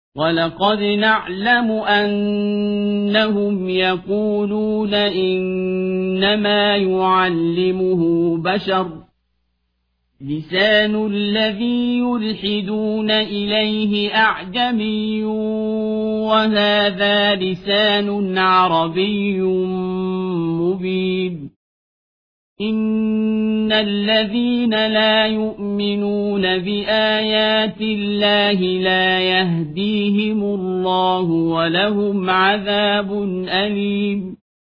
وَلَقَدْ نَعْلَمُ أَنَّهُمْ يَقُولُونَ إِنَّمَا يُعَلِّمُهُ بَشَرٌ لِسَانُ الَّذِي يُلْحِدُونَ إِلَيْهِ أَعْجَمِيٌّ وَهَذَا لِسَانٌ عَرَبِيٌّ مُبِينٌ إِنَّ الَّذِينَ لَا يُؤْمِنُونَ بِآيَاتِ اللَّهِ لَا يَهْدِيهِمُ اللَّهُ وَلَهُمْ عَذَابٌ أَلِيمٌ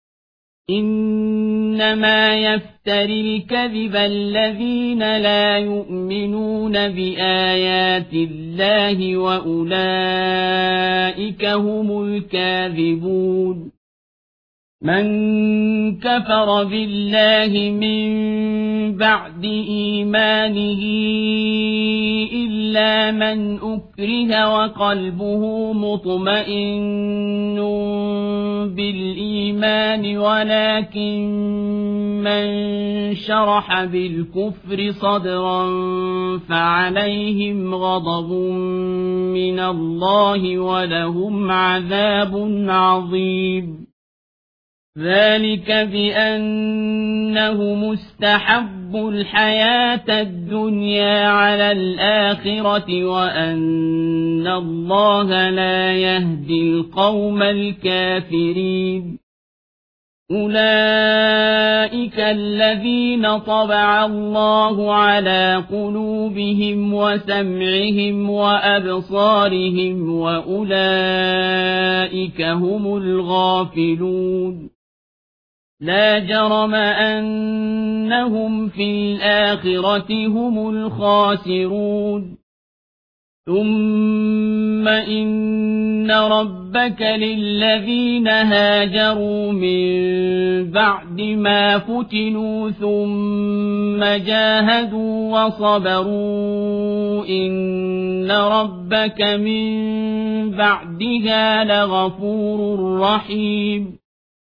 إِنَّمَا يَفْتَرِي الْكَذِبَ الَّذِينَ لَا يُؤْمِنُونَ بِآيَاتِ اللَّهِ وَأُولَئِكَ هُمُ الْكَاذِبُونَ مَنْ كَفَرَ بِاللَّهِ مِنْ بَعْدِ إِيمَانِهِ إِلَّا مَنْ أُكْرِهَ وَقَلْبُهُ مُطْمَئِنٌّ بِالْإِيمَانِ وَلَكِنْ مَنْ شَرَحَ بِالْكُفْرِ صَدْرًا فَعَلَيْهِمْ غَضَبٌ مِنَ اللَّهِ وَلَهُمْ عَذَابٌ عَظِيمٌ ذَلِكَ بِأَنَّهُ مُسْتَحَبُّ الْحَيَاةَ الدُّنْيَا عَلَى الْآخِرَةِ وَأَنَّ اللَّهَ لَا يَهْدِي الْقَوْمَ الْكَافِرِينَ أُولَئِكَ الَّذِينَ طَبَعَ اللَّهُ عَلَى قُلُوبِهِمْ وَسَمْعِهِمْ وَأَبْصَارِهِمْ وَأُولَئِكَ هُمُ الْغَافِلُونَ لا جرم أنهم في الآخرة هم الخاسرون ثم إن ربك للذين هاجروا من بعد ما فتنوا ثم جاهدوا وصبروا إن ربك من بعدها لغفور رحيم